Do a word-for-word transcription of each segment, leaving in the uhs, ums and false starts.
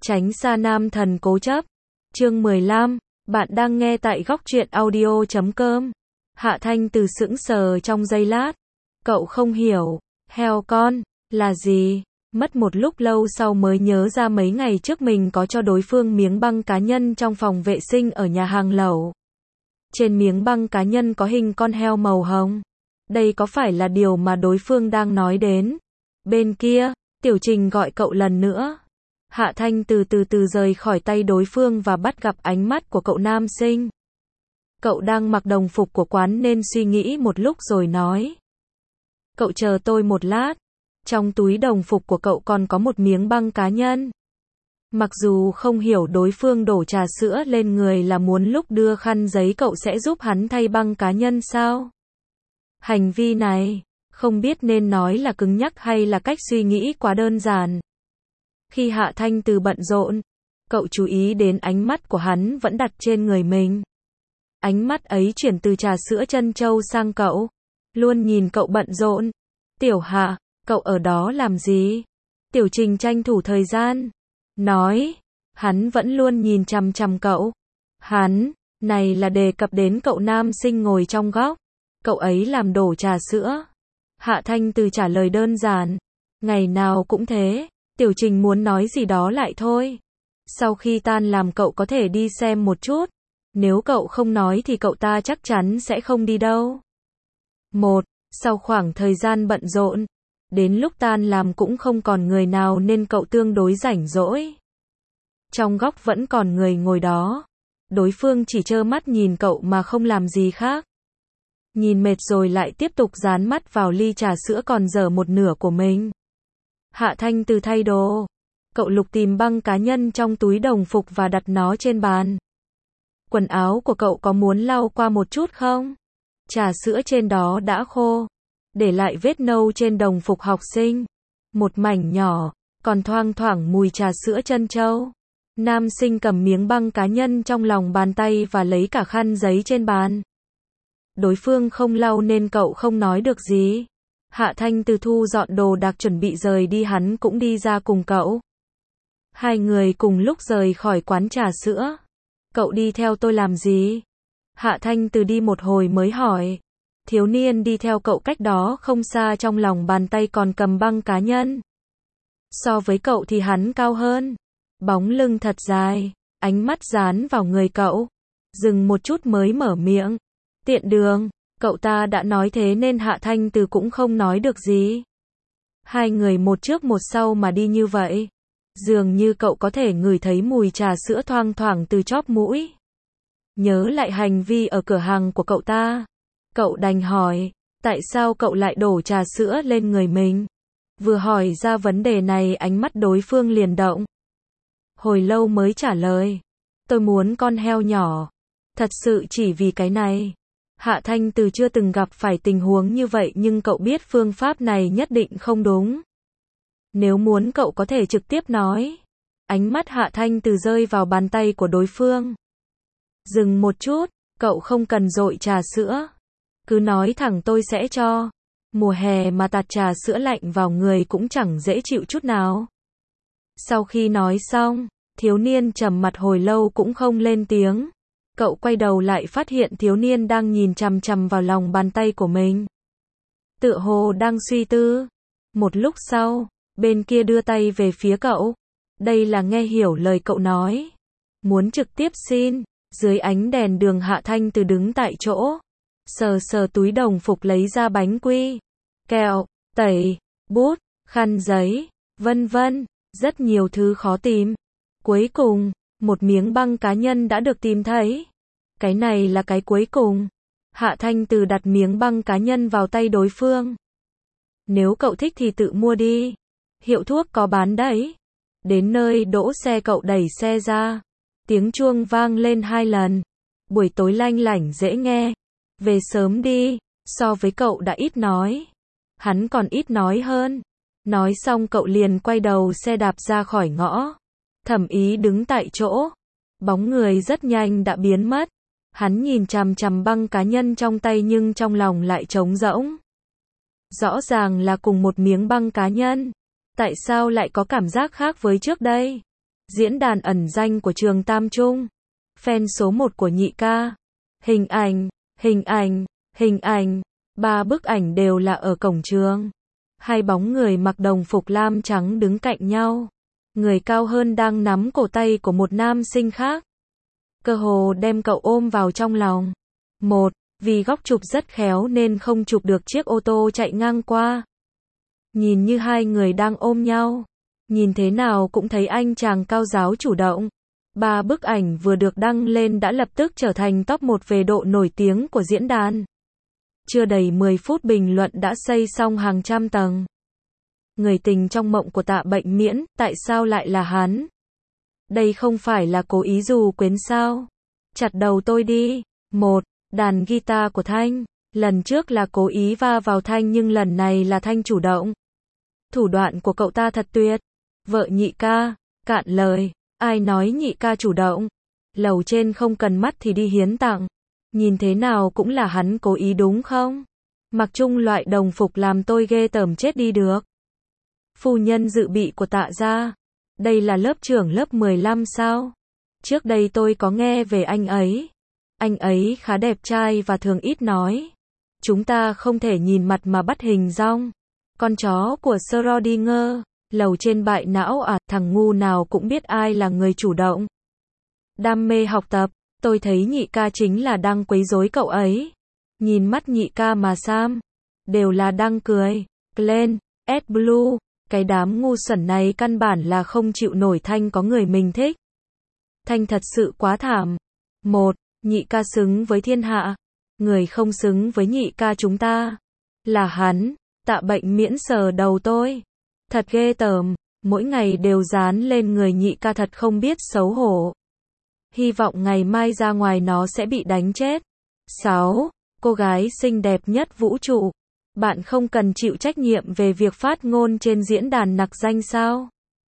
Tránh xa nam thần cố chấp. Chương mười lăm, bạn đang nghe tại góc truyện audio chấm com. Hạ Thanh Từ sững sờ trong giây lát. Cậu không hiểu, heo con, là gì? Mất một lúc lâu sau mới nhớ ra mấy ngày trước mình có cho đối phương miếng băng cá nhân trong phòng vệ sinh ở nhà hàng lẩu. Trên miếng băng cá nhân có hình con heo màu hồng. Đây có phải là điều mà đối phương đang nói đến? Bên kia, Tiểu Trình gọi cậu lần nữa. Hạ Thanh từ từ từ rời khỏi tay đối phương và bắt gặp ánh mắt của cậu nam sinh. Cậu đang mặc đồng phục của quán nên suy nghĩ một lúc rồi nói. Cậu chờ tôi một lát. Trong túi đồng phục của cậu còn có một miếng băng cá nhân. Mặc dù không hiểu đối phương đổ trà sữa lên người là muốn lúc đưa khăn giấy cậu sẽ giúp hắn thay băng cá nhân sao? Hành vi này, không biết nên nói là cứng nhắc hay là cách suy nghĩ quá đơn giản. Khi Hạ Thanh Từ bận rộn, cậu chú ý đến ánh mắt của hắn vẫn đặt trên người mình. Ánh mắt ấy chuyển từ trà sữa trân châu sang cậu, luôn nhìn cậu bận rộn. Tiểu Hạ, cậu ở đó làm gì? Tiểu Trình tranh thủ thời gian, nói, hắn vẫn luôn nhìn chằm chằm cậu. Hắn, này là đề cập đến cậu nam sinh ngồi trong góc. Cậu ấy làm đổ trà sữa. Hạ Thanh Từ trả lời đơn giản, ngày nào cũng thế. Tiểu Trình muốn nói gì đó lại thôi. Sau khi tan làm cậu có thể đi xem một chút. Nếu cậu không nói thì cậu ta chắc chắn sẽ không đi đâu. Một, sau khoảng thời gian bận rộn, đến lúc tan làm cũng không còn người nào nên cậu tương đối rảnh rỗi. Trong góc vẫn còn người ngồi đó. Đối phương chỉ trơ mắt nhìn cậu mà không làm gì khác. Nhìn mệt rồi lại tiếp tục dán mắt vào ly trà sữa còn dở một nửa của mình. Hạ Thanh Từ thay đồ. Cậu lục tìm băng cá nhân trong túi đồng phục và đặt nó trên bàn. Quần áo của cậu có muốn lau qua một chút không? Trà sữa trên đó đã khô, để lại vết nâu trên đồng phục học sinh. Một mảnh nhỏ, còn thoang thoảng mùi trà sữa trân châu. Nam sinh cầm miếng băng cá nhân trong lòng bàn tay và lấy cả khăn giấy trên bàn. Đối phương không lau nên cậu không nói được gì. Hạ Thanh Từ thu dọn đồ đạc chuẩn bị rời đi, hắn cũng đi ra cùng cậu. Hai người cùng lúc rời khỏi quán trà sữa. Cậu đi theo tôi làm gì? Hạ Thanh Từ đi một hồi mới hỏi. Thiếu niên đi theo cậu cách đó không xa trong lòng bàn tay còn cầm băng cá nhân. So với cậu thì hắn cao hơn. Bóng lưng thật dài, ánh mắt dán vào người cậu. Dừng một chút mới mở miệng. Tiện đường. Cậu ta đã nói thế nên Hạ Thanh Từ cũng không nói được gì. Hai người một trước một sau mà đi như vậy. Dường như cậu có thể ngửi thấy mùi trà sữa thoang thoảng từ chóp mũi. Nhớ lại hành vi ở cửa hàng của cậu ta. Cậu đành hỏi, tại sao cậu lại đổ trà sữa lên người mình? Vừa hỏi ra vấn đề này ánh mắt đối phương liền động. Hồi lâu mới trả lời. Tôi muốn con heo nhỏ. Thật sự chỉ vì cái này. Hạ Thanh Từ chưa từng gặp phải tình huống như vậy nhưng cậu biết phương pháp này nhất định không đúng. Nếu muốn cậu có thể trực tiếp nói. Ánh mắt Hạ Thanh Từ rơi vào bàn tay của đối phương. Dừng một chút, cậu không cần dội trà sữa. Cứ nói thẳng tôi sẽ cho. Mùa hè mà tạt trà sữa lạnh vào người cũng chẳng dễ chịu chút nào. Sau khi nói xong, thiếu niên trầm mặt hồi lâu cũng không lên tiếng. Cậu quay đầu lại phát hiện thiếu niên đang nhìn chằm chằm vào lòng bàn tay của mình. Tựa hồ đang suy tư. Một lúc sau, bên kia đưa tay về phía cậu. Đây là nghe hiểu lời cậu nói. Muốn trực tiếp xin. Dưới ánh đèn đường Hạ Thanh Từ đứng tại chỗ. Sờ sờ túi đồng phục lấy ra bánh quy, kẹo, tẩy, bút, khăn giấy, vân vân. Rất nhiều thứ khó tìm. Cuối cùng, một miếng băng cá nhân đã được tìm thấy. Cái này là cái cuối cùng. Hạ Thanh Từ đặt miếng băng cá nhân vào tay đối phương. Nếu cậu thích thì tự mua đi. Hiệu thuốc có bán đấy. Đến nơi đỗ xe cậu đẩy xe ra. Tiếng chuông vang lên hai lần. Buổi tối lanh lảnh dễ nghe. Về sớm đi. So với cậu đã ít nói. Hắn còn ít nói hơn. Nói xong cậu liền quay đầu xe đạp ra khỏi ngõ. Thẩm Ý đứng tại chỗ. Bóng người rất nhanh đã biến mất. Hắn nhìn chằm chằm băng cá nhân trong tay nhưng trong lòng lại trống rỗng. Rõ ràng là cùng một miếng băng cá nhân. Tại sao lại có cảm giác khác với trước đây? Diễn đàn ẩn danh của trường Tam Trung. Fan số một của nhị ca. Hình ảnh, hình ảnh, hình ảnh. Ba bức ảnh đều là ở cổng trường. Hai bóng người mặc đồng phục lam trắng đứng cạnh nhau. Người cao hơn đang nắm cổ tay của một nam sinh khác. Cơ hồ đem cậu ôm vào trong lòng. Một, vì góc chụp rất khéo nên không chụp được chiếc ô tô chạy ngang qua. Nhìn như hai người đang ôm nhau. Nhìn thế nào cũng thấy anh chàng cao giáo chủ động. Ba bức ảnh vừa được đăng lên đã lập tức trở thành top một về độ nổi tiếng của diễn đàn. Chưa đầy mười phút bình luận đã xây xong hàng trăm tầng. Người tình trong mộng của Tạ Bệnh Miễn, tại sao lại là hắn? Đây không phải là cố ý dù quyến sao? Chặt đầu tôi đi. Một, đàn guitar của Thanh. Lần trước là cố ý va vào Thanh nhưng lần này là Thanh chủ động. Thủ đoạn của cậu ta thật tuyệt. Vợ nhị ca, cạn lời. Ai nói nhị ca chủ động? Lầu trên không cần mắt thì đi hiến tặng. Nhìn thế nào cũng là hắn cố ý đúng không? Mặc chung loại đồng phục làm tôi ghê tởm chết đi được. Phu nhân dự bị của Tạ gia. Đây là lớp trưởng lớp mười lăm sao? Trước đây tôi có nghe về anh ấy. Anh ấy khá đẹp trai và thường ít nói. Chúng ta không thể nhìn mặt mà bắt hình dong. Con chó của Schrödinger. Lầu trên bại não à, thằng ngu nào cũng biết ai là người chủ động. Đam mê học tập, tôi thấy nhị ca chính là đang quấy rối cậu ấy. Nhìn mắt nhị ca mà Sam, đều là đang cười. Glenn, AdBlue, cái đám ngu xuẩn này căn bản là không chịu nổi Thanh có người mình thích. Thanh thật sự quá thảm. Một, nhị ca xứng với thiên hạ. Người không xứng với nhị ca chúng ta. Là hắn. Tạ Bệnh Miễn sờ đầu tôi. Thật ghê tởm, mỗi ngày đều dán lên người nhị ca thật không biết xấu hổ. Hy vọng ngày mai ra ngoài nó sẽ bị đánh chết. Sáu, cô gái xinh đẹp nhất vũ trụ. Bạn không cần chịu trách nhiệm về việc phát ngôn trên diễn đàn nặc danh sao?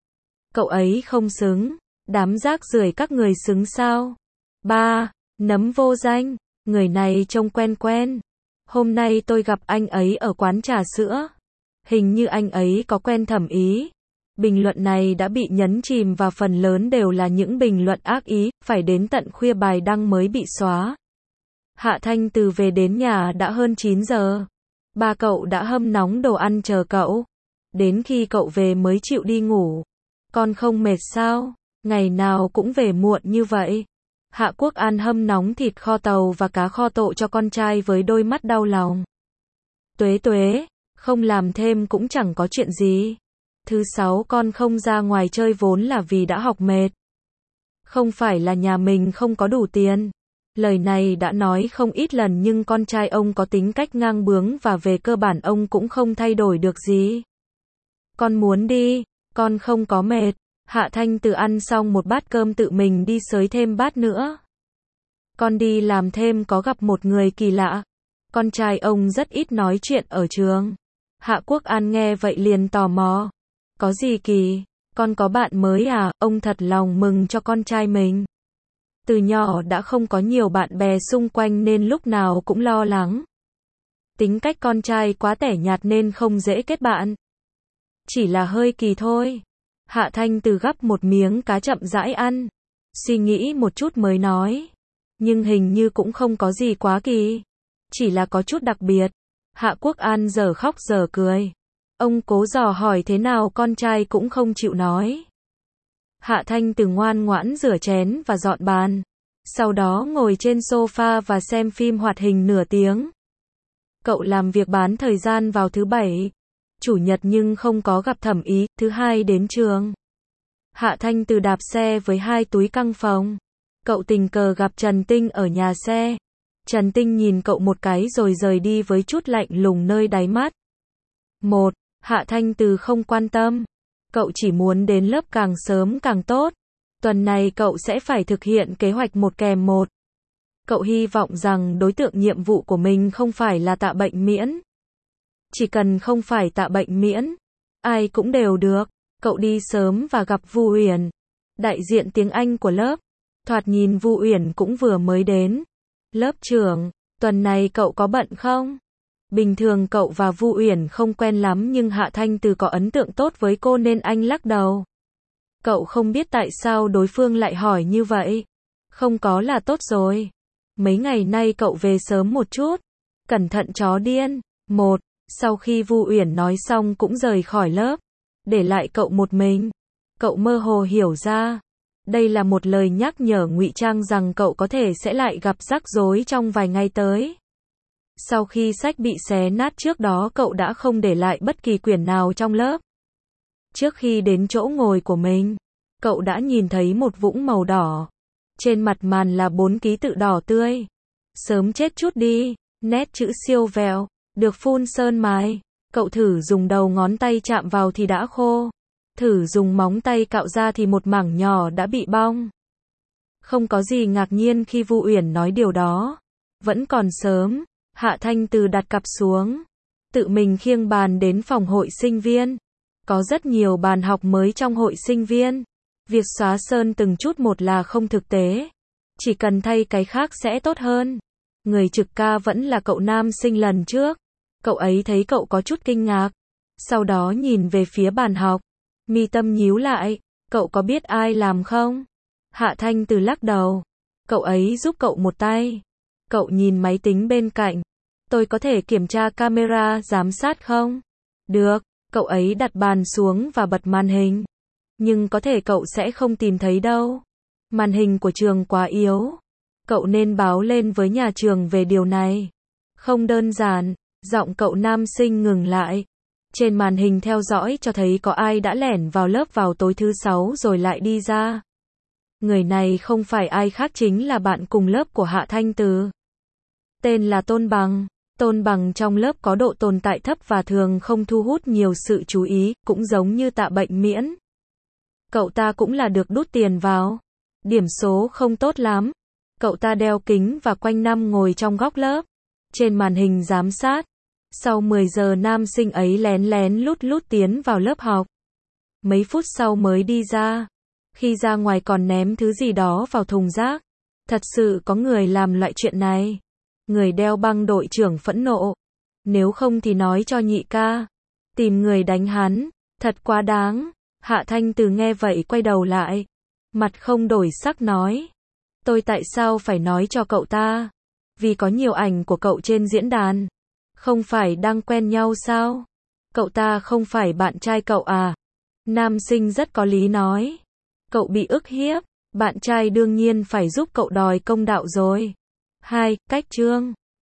Cậu ấy không xứng, đám rác rưởi các người xứng sao? Ba, nấm vô danh, người này trông quen quen. Hôm nay tôi gặp anh ấy ở quán trà sữa. Hình như anh ấy có quen Thẩm Ý. Bình luận này đã bị nhấn chìm và phần lớn đều là những bình luận ác ý, phải đến tận khuya bài đăng mới bị xóa. Hạ Thanh từ về đến nhà đã hơn chín giờ. Ba cậu đã hâm nóng đồ ăn chờ cậu. Đến khi cậu về mới chịu đi ngủ. Con không mệt sao? Ngày nào cũng về muộn như vậy. Hạ Quốc An hâm nóng thịt kho tàu và cá kho tộ cho con trai với đôi mắt đau lòng. Tuế tuế. Không làm thêm cũng chẳng có chuyện gì. Thứ sáu con không ra ngoài chơi vốn là vì đã học mệt. Không phải là nhà mình không có đủ tiền. Lời này đã nói không ít lần nhưng con trai ông có tính cách ngang bướng và về cơ bản ông cũng không thay đổi được gì. Con muốn đi, con không có mệt. Hạ Thanh từ ăn xong một bát cơm tự mình đi xới thêm bát nữa. Con đi làm thêm có gặp một người kỳ lạ. Con trai ông rất ít nói chuyện ở trường. Hạ Quốc An nghe vậy liền tò mò. Có gì kỳ? Con có bạn mới à? Ông thật lòng mừng cho con trai mình. Từ nhỏ đã không có nhiều bạn bè xung quanh nên lúc nào cũng lo lắng. Tính cách con trai quá tẻ nhạt nên không dễ kết bạn. Chỉ là hơi kỳ thôi. Hạ Thanh từ gắp một miếng cá chậm rãi ăn. Suy nghĩ một chút mới nói. Nhưng hình như cũng không có gì quá kỳ. Chỉ là có chút đặc biệt. Hạ Quốc An giờ khóc giờ cười. Ông cố dò hỏi thế nào con trai cũng không chịu nói. Hạ Thanh từ ngoan ngoãn rửa chén và dọn bàn. Sau đó ngồi trên sofa và xem phim hoạt hình nửa tiếng. Cậu làm việc bán thời gian vào thứ bảy, chủ nhật nhưng không có gặp Thẩm Ý, thứ hai đến trường. Hạ Thanh từ đạp xe với hai túi căng phòng. Cậu tình cờ gặp Trần Tinh ở nhà xe. Trần Tinh nhìn cậu một cái rồi rời đi với chút lạnh lùng nơi đáy mắt. Một, Hạ Thanh từ không quan tâm. Cậu chỉ muốn đến lớp càng sớm càng tốt. Tuần này cậu sẽ phải thực hiện kế hoạch một kèm một. Cậu hy vọng rằng đối tượng nhiệm vụ của mình không phải là Tạ Bệnh Miễn. Chỉ cần không phải Tạ Bệnh Miễn, ai cũng đều được. Cậu đi sớm và gặp Vu Uyển, đại diện tiếng Anh của lớp. Thoạt nhìn Vu Uyển cũng vừa mới đến. Lớp trưởng, tuần này cậu có bận không? Bình thường cậu và Vu Uyển không quen lắm nhưng Hạ Thanh từ có ấn tượng tốt với cô nên anh lắc đầu. Cậu không biết tại sao đối phương lại hỏi như vậy. Không có là tốt rồi. Mấy ngày nay cậu về sớm một chút. Cẩn thận chó điên. Một, sau khi Vu Uyển nói xong cũng rời khỏi lớp, để lại cậu một mình. Cậu mơ hồ hiểu ra, đây là một lời nhắc nhở ngụy trang rằng cậu có thể sẽ lại gặp rắc rối trong vài ngày tới. Sau khi sách bị xé nát trước đó cậu đã không để lại bất kỳ quyển nào trong lớp. Trước khi đến chỗ ngồi của mình, cậu đã nhìn thấy một vũng màu đỏ. Trên mặt màn là bốn ký tự đỏ tươi. Sớm chết chút đi, nét chữ siêu vẹo, được phun sơn mài. Cậu thử dùng đầu ngón tay chạm vào thì đã khô. Thử dùng móng tay cạo ra thì một mảng nhỏ đã bị bong. Không có gì ngạc nhiên khi Vu Uyển nói điều đó. Vẫn còn sớm, Hạ Thanh Từ đặt cặp xuống, tự mình khiêng bàn đến phòng hội sinh viên. Có rất nhiều bàn học mới trong hội sinh viên. Việc xóa sơn từng chút một là không thực tế. Chỉ cần thay cái khác sẽ tốt hơn. Người trực ca vẫn là cậu nam sinh lần trước. Cậu ấy thấy cậu có chút kinh ngạc. Sau đó nhìn về phía bàn học. Mi tâm nhíu lại. Cậu có biết ai làm không? Hạ Thanh Từ lắc đầu. Cậu ấy giúp cậu một tay. Cậu nhìn máy tính bên cạnh. Tôi có thể kiểm tra camera giám sát không? Được. Cậu ấy đặt bàn xuống và bật màn hình. Nhưng có thể cậu sẽ không tìm thấy đâu. Màn hình của trường quá yếu. Cậu nên báo lên với nhà trường về điều này. Không đơn giản. Giọng cậu nam sinh ngừng lại. Trên màn hình theo dõi cho thấy có ai đã lẻn vào lớp vào tối thứ sáu rồi lại đi ra. Người này không phải ai khác chính là bạn cùng lớp của Hạ Thanh Từ. Tên là Tôn Bằng. Tôn Bằng trong lớp có độ tồn tại thấp và thường không thu hút nhiều sự chú ý, cũng giống như Tạ Bệnh Miễn. Cậu ta cũng là được đút tiền vào. Điểm số không tốt lắm. Cậu ta đeo kính và quanh năm ngồi trong góc lớp. Trên màn hình giám sát. Sau mười giờ nam sinh ấy lén lén lút lút tiến vào lớp học. Mấy phút sau mới đi ra. Khi ra ngoài còn ném thứ gì đó vào thùng rác. Thật sự có người làm loại chuyện này. Người đeo băng đội trưởng phẫn nộ. Nếu không thì nói cho nhị ca. Tìm người đánh hắn. Thật quá đáng. Hạ Thanh Từ nghe vậy quay đầu lại. Mặt không đổi sắc nói. Tôi tại sao phải nói cho cậu ta? Vì có nhiều ảnh của cậu trên diễn đàn. Không phải đang quen nhau sao? Cậu ta không phải bạn trai cậu à? Nam sinh rất có lý nói. Cậu bị ức hiếp. Bạn trai đương nhiên phải giúp cậu đòi công đạo rồi. Hai, cách chương.